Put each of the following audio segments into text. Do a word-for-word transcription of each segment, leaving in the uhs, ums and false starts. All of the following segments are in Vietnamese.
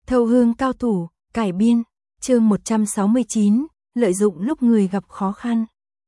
Thâu hương cao thủ, cải biên, chương một trăm sáu mươi chín, lợi dụng lúc người gặp khó khăn.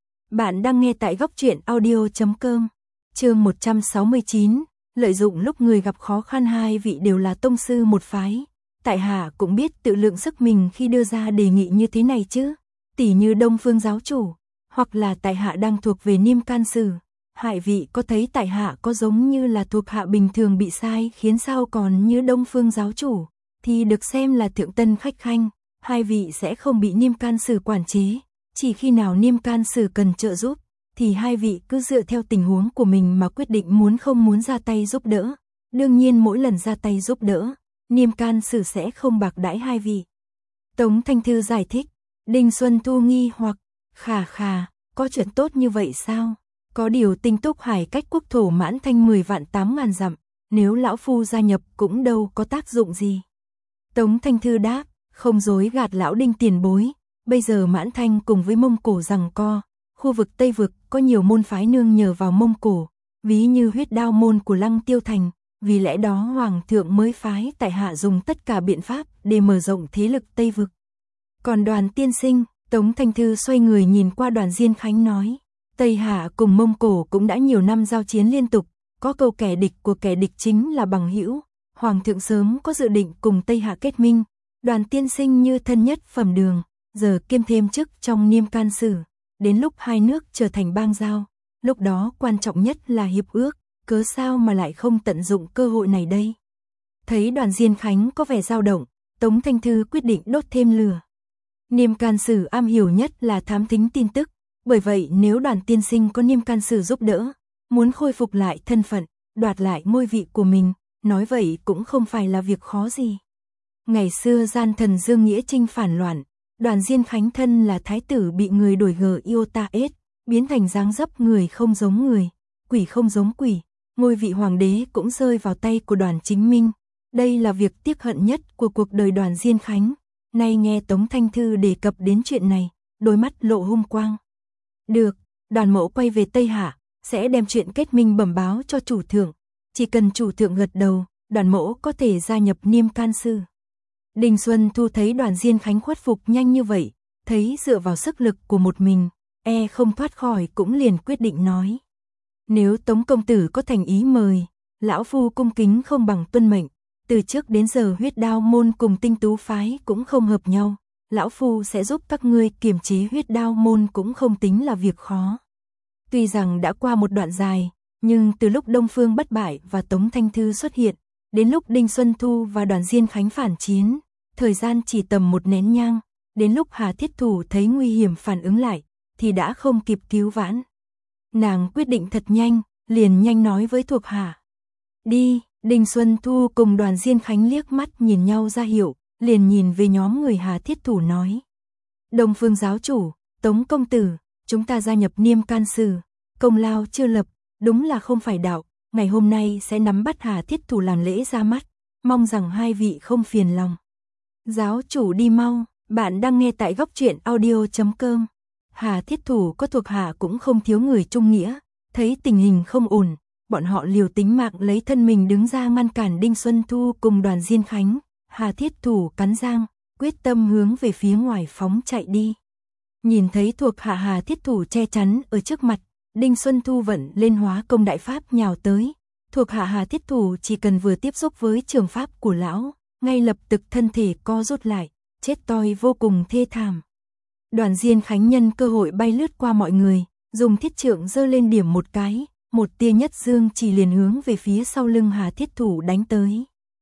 Bạn đang nghe tại góc truyện audio chấm com. Chương một trăm sáu mươi chín, lợi dụng lúc người gặp khó khăn. Hai vị đều là tông sư một phái. Tại hạ cũng biết tự lượng sức mình khi đưa ra đề nghị như thế này chứ. Tỷ như Đông Phương giáo chủ, hoặc là tại hạ đang thuộc về Niêm Can Sử. Hai vị có thấy tại hạ có giống như là thuộc hạ bình thường bị sai khiến sao? Còn như Đông Phương giáo chủ thì được xem là thượng tân khách khanh, hai vị sẽ không bị Niêm Can Sử quản chế, chỉ khi nào Niêm Can Sử cần trợ giúp thì hai vị cứ dựa theo tình huống của mình mà quyết định muốn không muốn ra tay giúp đỡ. Đương nhiên mỗi lần ra tay giúp đỡ, Niêm Can Sử sẽ không bạc đãi hai vị. Tống Thanh Thư giải thích. Đinh Xuân Thu nghi hoặc, khà khà, có chuyện tốt như vậy sao? Có điều Tinh Túc Hải cách quốc thổ Mãn Thanh mười vạn tám ngàn dặm, nếu lão phu gia nhập cũng đâu có tác dụng gì. Tống Thanh Thư đáp, không dối gạt lão Đinh tiền bối, bây giờ Mãn Thanh cùng với Mông Cổ giằng co, khu vực Tây Vực có nhiều môn phái nương nhờ vào Mông Cổ, ví như Huyết Đao môn của Lăng Tiêu Thành, vì lẽ đó Hoàng thượng mới phái tại hạ dùng tất cả biện pháp để mở rộng thế lực Tây Vực. Còn Đoàn tiên sinh, Tống Thanh Thư xoay người nhìn qua Đoàn Diên Khánh nói, Tây Hạ cùng Mông Cổ cũng đã nhiều năm giao chiến liên tục, có câu kẻ địch của kẻ địch chính là bằng hữu. Hoàng thượng sớm có dự định cùng Tây Hạ kết minh, Đoàn tiên sinh như thân nhất phẩm đường, giờ kiêm thêm chức trong Niêm Can Sử, đến lúc hai nước trở thành bang giao, lúc đó quan trọng nhất là hiệp ước, cớ sao mà lại không tận dụng cơ hội này đây? Thấy Đoàn Diên Khánh có vẻ dao động, Tống Thanh Thư quyết định đốt thêm lửa. Niêm Can Sử am hiểu nhất là thám thính tin tức, bởi vậy nếu Đoàn tiên sinh có Niêm Can Sử giúp đỡ, muốn khôi phục lại thân phận, đoạt lại ngôi vị của mình, nói vậy cũng không phải là việc khó gì. Ngày xưa gian thần Dương Nghĩa Trinh phản loạn, Đoàn Diên Khánh thân là thái tử bị người đổi gờ iota s, biến thành dáng dấp người không giống người, quỷ không giống quỷ, ngôi vị hoàng đế cũng rơi vào tay của Đoàn Chính Minh. Đây là việc tiếc hận nhất của cuộc đời Đoàn Diên Khánh. Nay nghe Tống Thanh Thư đề cập đến chuyện này, đôi mắt lộ hung quang. Được, Đoàn mẫu quay về Tây Hạ, sẽ đem chuyện kết minh bẩm báo cho chủ thượng. Chỉ cần chủ thượng gật đầu, Đoàn mẫu có thể gia nhập Niêm Can Sử. Đinh Xuân Thu thấy Đoàn Diên Khánh khuất phục nhanh như vậy, thấy dựa vào sức lực của một mình, e không thoát khỏi, cũng liền quyết định nói. Nếu Tống công tử có thành ý mời, lão phu cung kính không bằng tuân mệnh. Từ trước đến giờ Huyết Đao môn cùng Tinh Tú phái cũng không hợp nhau, lão phu sẽ giúp các ngươi kiềm chế Huyết Đao môn, cũng không tính là việc khó. Tuy rằng đã qua một đoạn dài, nhưng từ lúc Đông Phương bất bại và Tống Thanh Thư xuất hiện, đến lúc Đinh Xuân Thu và Đoàn Diên Khánh phản chiến, thời gian chỉ tầm một nén nhang, đến lúc Hà Thiết Thủ thấy nguy hiểm phản ứng lại, thì đã không kịp cứu vãn. Nàng quyết định thật nhanh, liền nhanh nói với thuộc hạ. Đi. Đinh Xuân Thu cùng Đoàn Diên Khánh liếc mắt nhìn nhau ra hiệu, liền nhìn về nhóm người Hà Thiết Thủ nói. Đông Phương giáo chủ, Tống công tử, chúng ta gia nhập Niêm Can Sử, công lao chưa lập, đúng là không phải đạo, ngày hôm nay sẽ nắm bắt Hà Thiết Thủ làm lễ ra mắt, mong rằng hai vị không phiền lòng. Giáo chủ đi mau, bạn đang nghe tại góc truyện audio chấm com. Hà Thiết Thủ có thuộc hạ cũng không thiếu người trung nghĩa, thấy tình hình không ổn, bọn họ liều tính mạng lấy thân mình đứng ra ngăn cản Đinh Xuân Thu cùng Đoàn Diên Khánh. Hà Thiết Thủ cắn răng, quyết tâm hướng về phía ngoài phóng chạy đi. Nhìn thấy thuộc hạ Hà Thiết Thủ che chắn ở trước mặt, Đinh Xuân Thu vận lên hóa công đại pháp nhào tới. Thuộc hạ Hà Thiết Thủ chỉ cần vừa tiếp xúc với trường pháp của lão, ngay lập tức thân thể co rút lại, chết toi vô cùng thê thảm. Đoàn Diên Khánh nhân cơ hội bay lướt qua mọi người, dùng thiết trượng giơ lên điểm một cái. Một tia nhất dương chỉ liền hướng về phía sau lưng Hà Thiết Thủ đánh tới.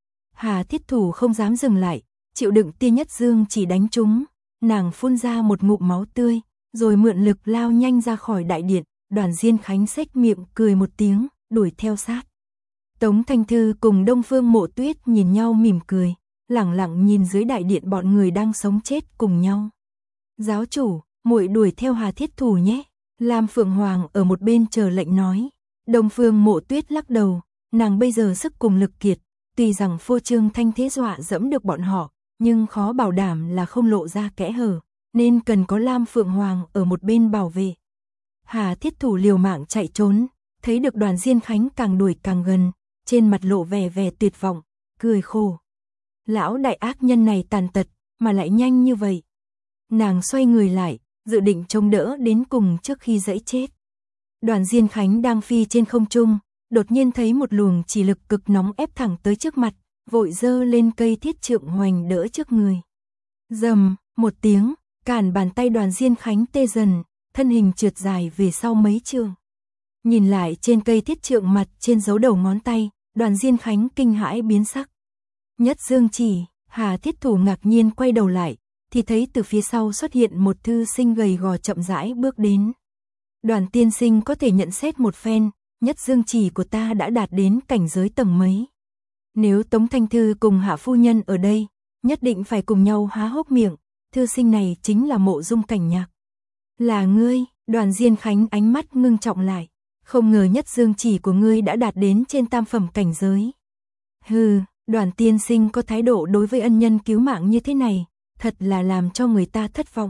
Hà Thiết Thủ không dám dừng lại, chịu đựng tia nhất dương chỉ đánh trúng, nàng phun ra một ngụm máu tươi, rồi mượn lực lao nhanh ra khỏi đại điện. Đoàn Diên Khánh xếch miệng cười một tiếng, đuổi theo sát. Tống Thanh Thư cùng Đông Phương Mộ Tuyết nhìn nhau mỉm cười, lẳng lặng nhìn dưới đại điện bọn người đang sống chết cùng nhau. Giáo chủ, muội đuổi theo Hà Thiết Thủ nhé. Lam Phượng Hoàng ở một bên chờ lệnh nói. Đông Phương Mộ Tuyết lắc đầu, nàng bây giờ sức cùng lực kiệt, tuy rằng phô trương thanh thế dọa dẫm được bọn họ, nhưng khó bảo đảm là không lộ ra kẽ hở, nên cần có Lam Phượng Hoàng ở một bên bảo vệ. Hà Thiết Thủ liều mạng chạy trốn, thấy được Đoàn Diên Khánh càng đuổi càng gần, trên mặt lộ vẻ vẻ tuyệt vọng, cười khổ. Lão đại ác nhân này tàn tật, mà lại nhanh như vậy. Nàng xoay người lại, dự định chống đỡ đến cùng trước khi dẫy chết. Đoàn Diên Khánh đang phi trên không trung, đột nhiên thấy một luồng chỉ lực cực nóng ép thẳng tới trước mặt, vội giơ lên cây thiết trượng hoành đỡ trước người. Rầm, một tiếng, cản bàn tay Đoàn Diên Khánh tê dần, thân hình trượt dài về sau mấy trượng. Nhìn lại trên cây thiết trượng mặt trên dấu đầu ngón tay, Đoàn Diên Khánh kinh hãi biến sắc. Nhất Dương Chỉ, Hà Thiết Thủ ngạc nhiên quay đầu lại, thì thấy từ phía sau xuất hiện một thư sinh gầy gò chậm rãi bước đến. Đoàn tiên sinh có thể nhận xét một phen, Nhất Dương Chỉ của ta đã đạt đến cảnh giới tầng mấy. Nếu Tống Thanh Thư cùng Hạ phu nhân ở đây, nhất định phải cùng nhau há hốc miệng, thư sinh này chính là Mộ Dung Cảnh Nhạc. Là ngươi, Đoàn Diên Khánh ánh mắt ngưng trọng lại, không ngờ Nhất Dương Chỉ của ngươi đã đạt đến trên tam phẩm cảnh giới. Hừ, Đoàn tiên sinh có thái độ đối với ân nhân cứu mạng như thế này, thật là làm cho người ta thất vọng.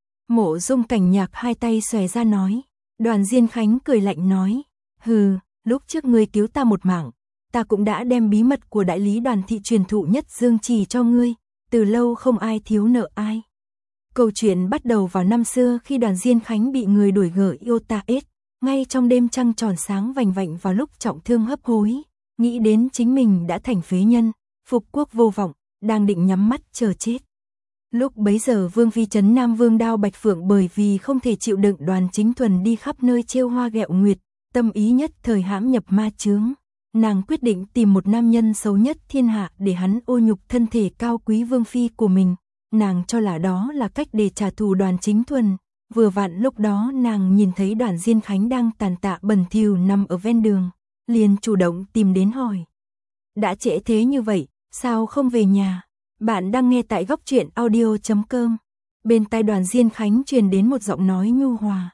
Mộ Dung Cảnh Nhạc hai tay xòe ra nói. Đoàn Diên Khánh cười lạnh nói, hừ, lúc trước ngươi cứu ta một mạng, ta cũng đã đem bí mật của đại lý Đoàn thị truyền thụ Nhất Dương Chỉ cho ngươi, từ lâu không ai thiếu nợ ai. Câu chuyện bắt đầu vào năm xưa khi Đoàn Diên Khánh bị người đuổi gở yêu ta ết, ngay trong đêm trăng tròn sáng vành vạnh vào lúc trọng thương hấp hối, nghĩ đến chính mình đã thành phế nhân, phục quốc vô vọng, đang định nhắm mắt chờ chết. Lúc bấy giờ Vương phi trấn Nam Vương Đao Bạch Phượng bởi vì không thể chịu đựng Đoàn Chính Thuần đi khắp nơi trêu hoa ghẹo nguyệt, tâm ý nhất thời hãm nhập ma chướng. Nàng quyết định tìm một nam nhân xấu nhất thiên hạ để hắn ô nhục thân thể cao quý Vương phi của mình. Nàng cho là đó là cách để trả thù Đoàn Chính Thuần. Vừa vặn lúc đó nàng nhìn thấy Đoàn Diên Khánh đang tàn tạ bẩn thỉu nằm ở ven đường, liền chủ động tìm đến hỏi. Đã trễ thế như vậy, sao không về nhà? Bạn đang nghe tại góc truyện audio chấm com. Bên tai Đoàn Diên Khánh truyền đến một giọng nói nhu hòa.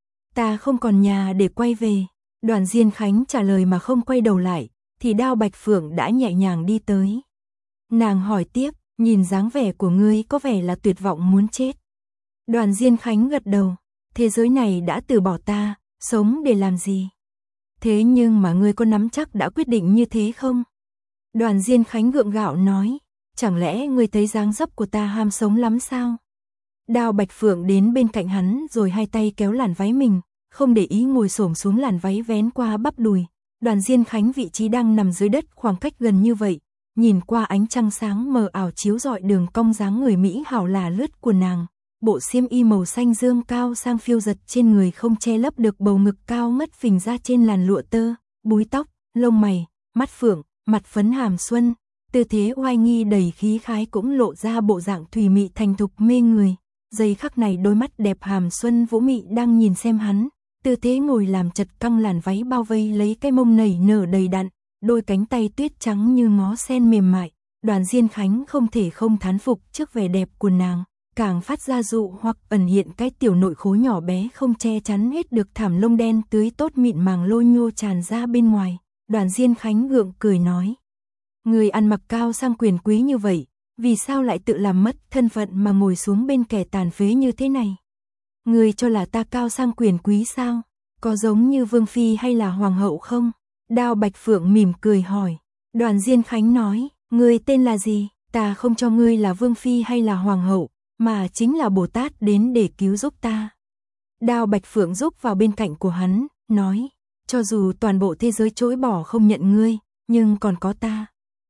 Ta không còn nhà để quay về. Đoàn Diên Khánh trả lời mà không quay đầu lại, thì Đao Bạch Phượng đã nhẹ nhàng đi tới. Nàng hỏi tiếp, nhìn dáng vẻ của ngươi có vẻ là tuyệt vọng muốn chết. Đoàn Diên Khánh gật đầu, thế giới này đã từ bỏ ta, sống để làm gì? Thế nhưng mà ngươi có nắm chắc đã quyết định như thế không? Đoàn Diên Khánh gượng gạo nói. Chẳng lẽ ngươi thấy dáng dấp của ta ham sống lắm sao? Đao Bạch Phượng đến bên cạnh hắn rồi hai tay kéo làn váy mình, không để ý ngồi xổm xuống làn váy vén qua bắp đùi. Đoàn Diên Khánh vị trí đang nằm dưới đất khoảng cách gần như vậy, nhìn qua ánh trăng sáng mờ ảo chiếu rọi đường cong dáng người mỹ hảo là lướt của nàng. Bộ xiêm y màu xanh dương cao sang phiêu giật trên người không che lấp được bầu ngực cao ngất phình ra trên làn lụa tơ, búi tóc, lông mày, mắt phượng, mặt phấn hàm xuân. Tư thế oai nghi đầy khí khái cũng lộ ra bộ dạng thùy mị thành thục mê người. Giây khắc này đôi mắt đẹp hàm xuân vũ mị đang nhìn xem hắn. Tư thế ngồi làm chật căng làn váy bao vây lấy cái mông nảy nở đầy đặn, đôi cánh tay tuyết trắng như ngó sen mềm mại. Đoàn Diên Khánh không thể không thán phục trước vẻ đẹp của nàng, càng phát ra dụ hoặc ẩn hiện cái tiểu nội khối nhỏ bé không che chắn hết được thảm lông đen tưới tốt mịn màng lôi nhô tràn ra bên ngoài. Đoàn Diên Khánh gượng cười nói. Người ăn mặc cao sang quyền quý như vậy, vì sao lại tự làm mất thân phận mà ngồi xuống bên kẻ tàn phế như thế này? Người cho là ta cao sang quyền quý sao? Có giống như Vương phi hay là hoàng hậu không? Đao Bạch Phượng mỉm cười hỏi. Đoàn Diên Khánh nói, người tên là gì? Ta không cho ngươi là Vương phi hay là hoàng hậu, mà chính là Bồ Tát đến để cứu giúp ta. Đao Bạch Phượng rúc vào bên cạnh của hắn, nói, cho dù toàn bộ thế giới chối bỏ không nhận ngươi, nhưng còn có ta.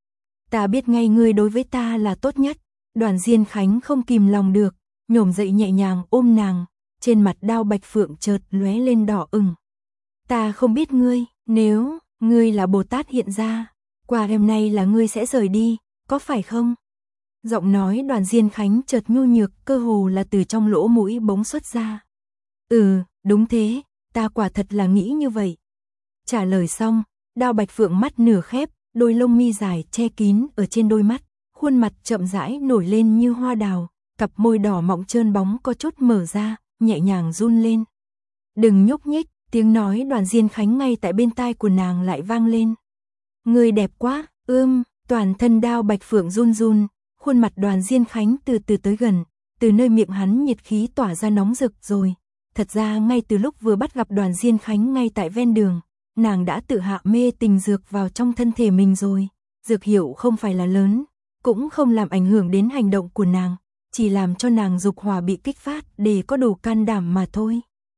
Ta biết ngay ngươi đối với ta là tốt nhất. Đoàn Diên Khánh không kìm lòng được, nhổm dậy nhẹ nhàng ôm nàng, trên mặt Đao Bạch Phượng chợt lóe lên đỏ ửng. Ta không biết ngươi, nếu ngươi là Bồ Tát hiện ra, qua đêm nay là ngươi sẽ rời đi, có phải không? Giọng nói Đoàn Diên Khánh chợt nhu nhược, cơ hồ là từ trong lỗ mũi bỗng xuất ra. Ừ, đúng thế, ta quả thật là nghĩ như vậy. Trả lời xong, Đao Bạch Phượng mắt nửa khép, đôi lông mi dài che kín ở trên đôi mắt, khuôn mặt chậm rãi nổi lên như hoa đào, cặp môi đỏ mọng trơn bóng có chút mở ra, nhẹ nhàng run lên. Đừng nhúc nhích, tiếng nói Đoàn Diên Khánh ngay tại bên tai của nàng lại vang lên. Người đẹp quá, ưm, toàn thân Đao Bạch Phượng run run, khuôn mặt Đoàn Diên Khánh từ từ tới gần, từ nơi miệng hắn nhiệt khí tỏa ra nóng rực rồi. Thật ra ngay từ lúc vừa bắt gặp Đoàn Diên Khánh ngay tại ven đường, nàng đã tự hạ mê tình dược vào trong thân thể mình rồi. Dược hiệu không phải là lớn, cũng không làm ảnh hưởng đến hành động của nàng, chỉ làm cho nàng dục hỏa bị kích phát để có đủ can đảm mà thôi.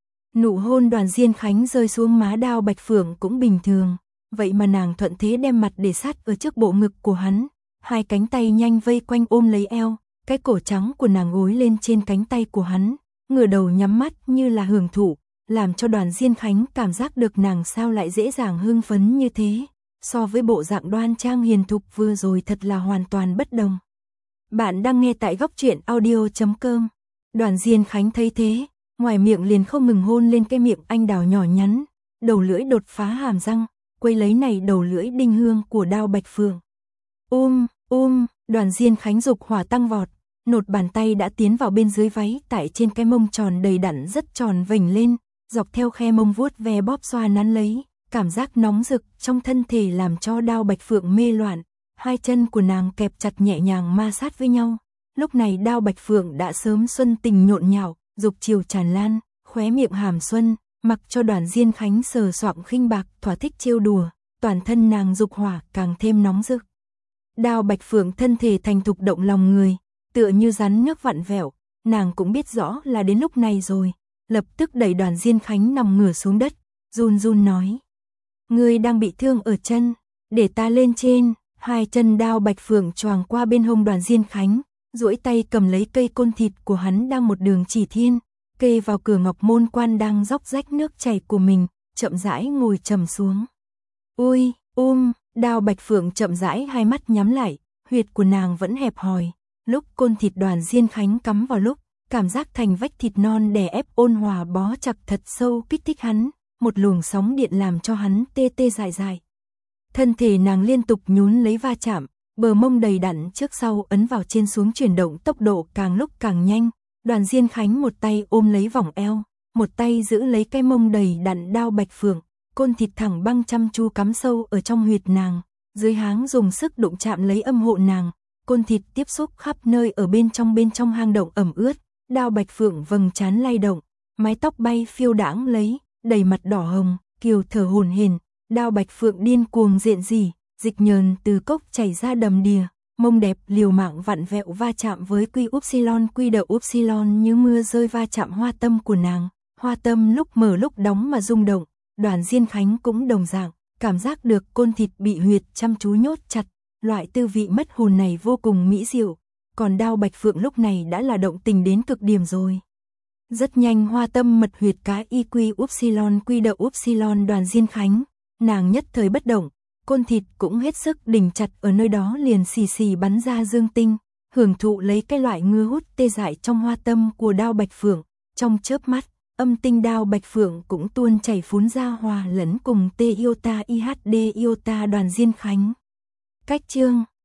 Nụ hôn Đoàn Diên Khánh rơi xuống má Đao Bạch Phượng cũng bình thường, vậy mà nàng thuận thế đem mặt để sát ở trước bộ ngực của hắn, hai cánh tay nhanh vây quanh ôm lấy eo, cái cổ trắng của nàng gối lên trên cánh tay của hắn, ngửa đầu nhắm mắt như là hưởng thụ, làm cho Đoàn Diên Khánh cảm giác được nàng sao lại dễ dàng hưng phấn như thế, so với bộ dạng đoan trang hiền thục vừa rồi thật là hoàn toàn bất đồng. Bạn đang nghe tại góc truyện audio chấm com. Đoàn Diên Khánh thấy thế, ngoài miệng liền không ngừng hôn lên cái miệng anh đào nhỏ nhắn, đầu lưỡi đột phá hàm răng, quấy lấy này đầu lưỡi đinh hương của Đao Bạch Phượng. Ôm, ôm, Đoàn Diên Khánh dục hỏa tăng vọt, nột bàn tay đã tiến vào bên dưới váy tại trên cái mông tròn đầy đặn rất tròn vểnh lên, dọc theo khe mông vuốt ve bóp xoa nắn lấy, cảm giác nóng rực trong thân thể làm cho Đao Bạch Phượng mê loạn, hai chân của nàng kẹp chặt nhẹ nhàng ma sát với nhau. Lúc này Đao Bạch Phượng đã sớm xuân tình nhộn nhạo, dục chiều tràn lan, khóe miệng hàm xuân, mặc cho Đoàn Diên Khánh sờ soạng khinh bạc thỏa thích trêu đùa, toàn thân nàng dục hỏa càng thêm nóng rực. Đao Bạch Phượng thân thể thành thục động lòng người, tựa như rắn nước vặn vẹo, nàng cũng biết rõ là đến lúc này rồi, lập tức đẩy Đoàn Diên Khánh nằm ngửa xuống đất, run run nói: "Ngươi đang bị thương ở chân, để ta lên trên." Hai chân Đao Bạch Phượng choàng qua bên hông Đoàn Diên Khánh, duỗi tay cầm lấy cây côn thịt của hắn đang một đường chỉ thiên, kê vào cửa ngọc môn quan đang róc rách nước chảy của mình, chậm rãi ngồi trầm xuống. Ui, ôm, Đao Bạch Phượng chậm rãi hai mắt nhắm lại, huyệt của nàng vẫn hẹp hòi. Lúc côn thịt Đoàn Diên Khánh cắm vào lúc, cảm giác thành vách thịt non đè ép ôn hòa bó chặt thật sâu kích thích hắn, một luồng sóng điện làm cho hắn tê tê dại dại. Thân thể nàng liên tục nhún lấy va chạm, bờ mông đầy đặn trước sau ấn vào trên xuống chuyển động tốc độ càng lúc càng nhanh. Đoàn Diên Khánh một tay ôm lấy vòng eo, một tay giữ lấy cái mông đầy đặn Đao Bạch Phượng, côn thịt thẳng băng chăm chu cắm sâu ở trong huyệt nàng, dưới háng dùng sức đụng chạm lấy âm hộ nàng, côn thịt tiếp xúc khắp nơi ở bên trong bên trong hang động ẩm ướt. Đao Bạch Phượng vầng trán lay động, mái tóc bay phiêu đãng lấy, đầy mặt đỏ hồng, kiều thở hổn hển. Đao Bạch Phượng điên cuồng diện gì, dịch nhờn từ cốc chảy ra đầm đìa, mông đẹp liều mạng vặn vẹo va chạm với quy upsilon quy đờ upsilon như mưa rơi va chạm hoa tâm của nàng, hoa tâm lúc mở lúc đóng mà rung động. Đoàn Diên Khánh cũng đồng dạng, cảm giác được côn thịt bị huyệt chăm chú nhốt chặt, loại tư vị mất hồn này vô cùng mỹ diệu, còn Đao Bạch Phượng lúc này đã là động tình đến cực điểm rồi. Rất nhanh hoa tâm mật huyệt cá y quy upsilon quy đờ upsilon Đoàn Diên Khánh, nàng nhất thời bất động, côn thịt cũng hết sức đỉnh chặt ở nơi đó liền xì xì bắn ra dương tinh, hưởng thụ lấy cái loại ngứa hút tê dại trong hoa tâm của Đao Bạch Phượng, trong chớp mắt, âm tinh Đao Bạch Phượng cũng tuôn chảy phún ra hòa lẫn cùng tê iota i hát đê iota Đoàn Diên Khánh. Cách chương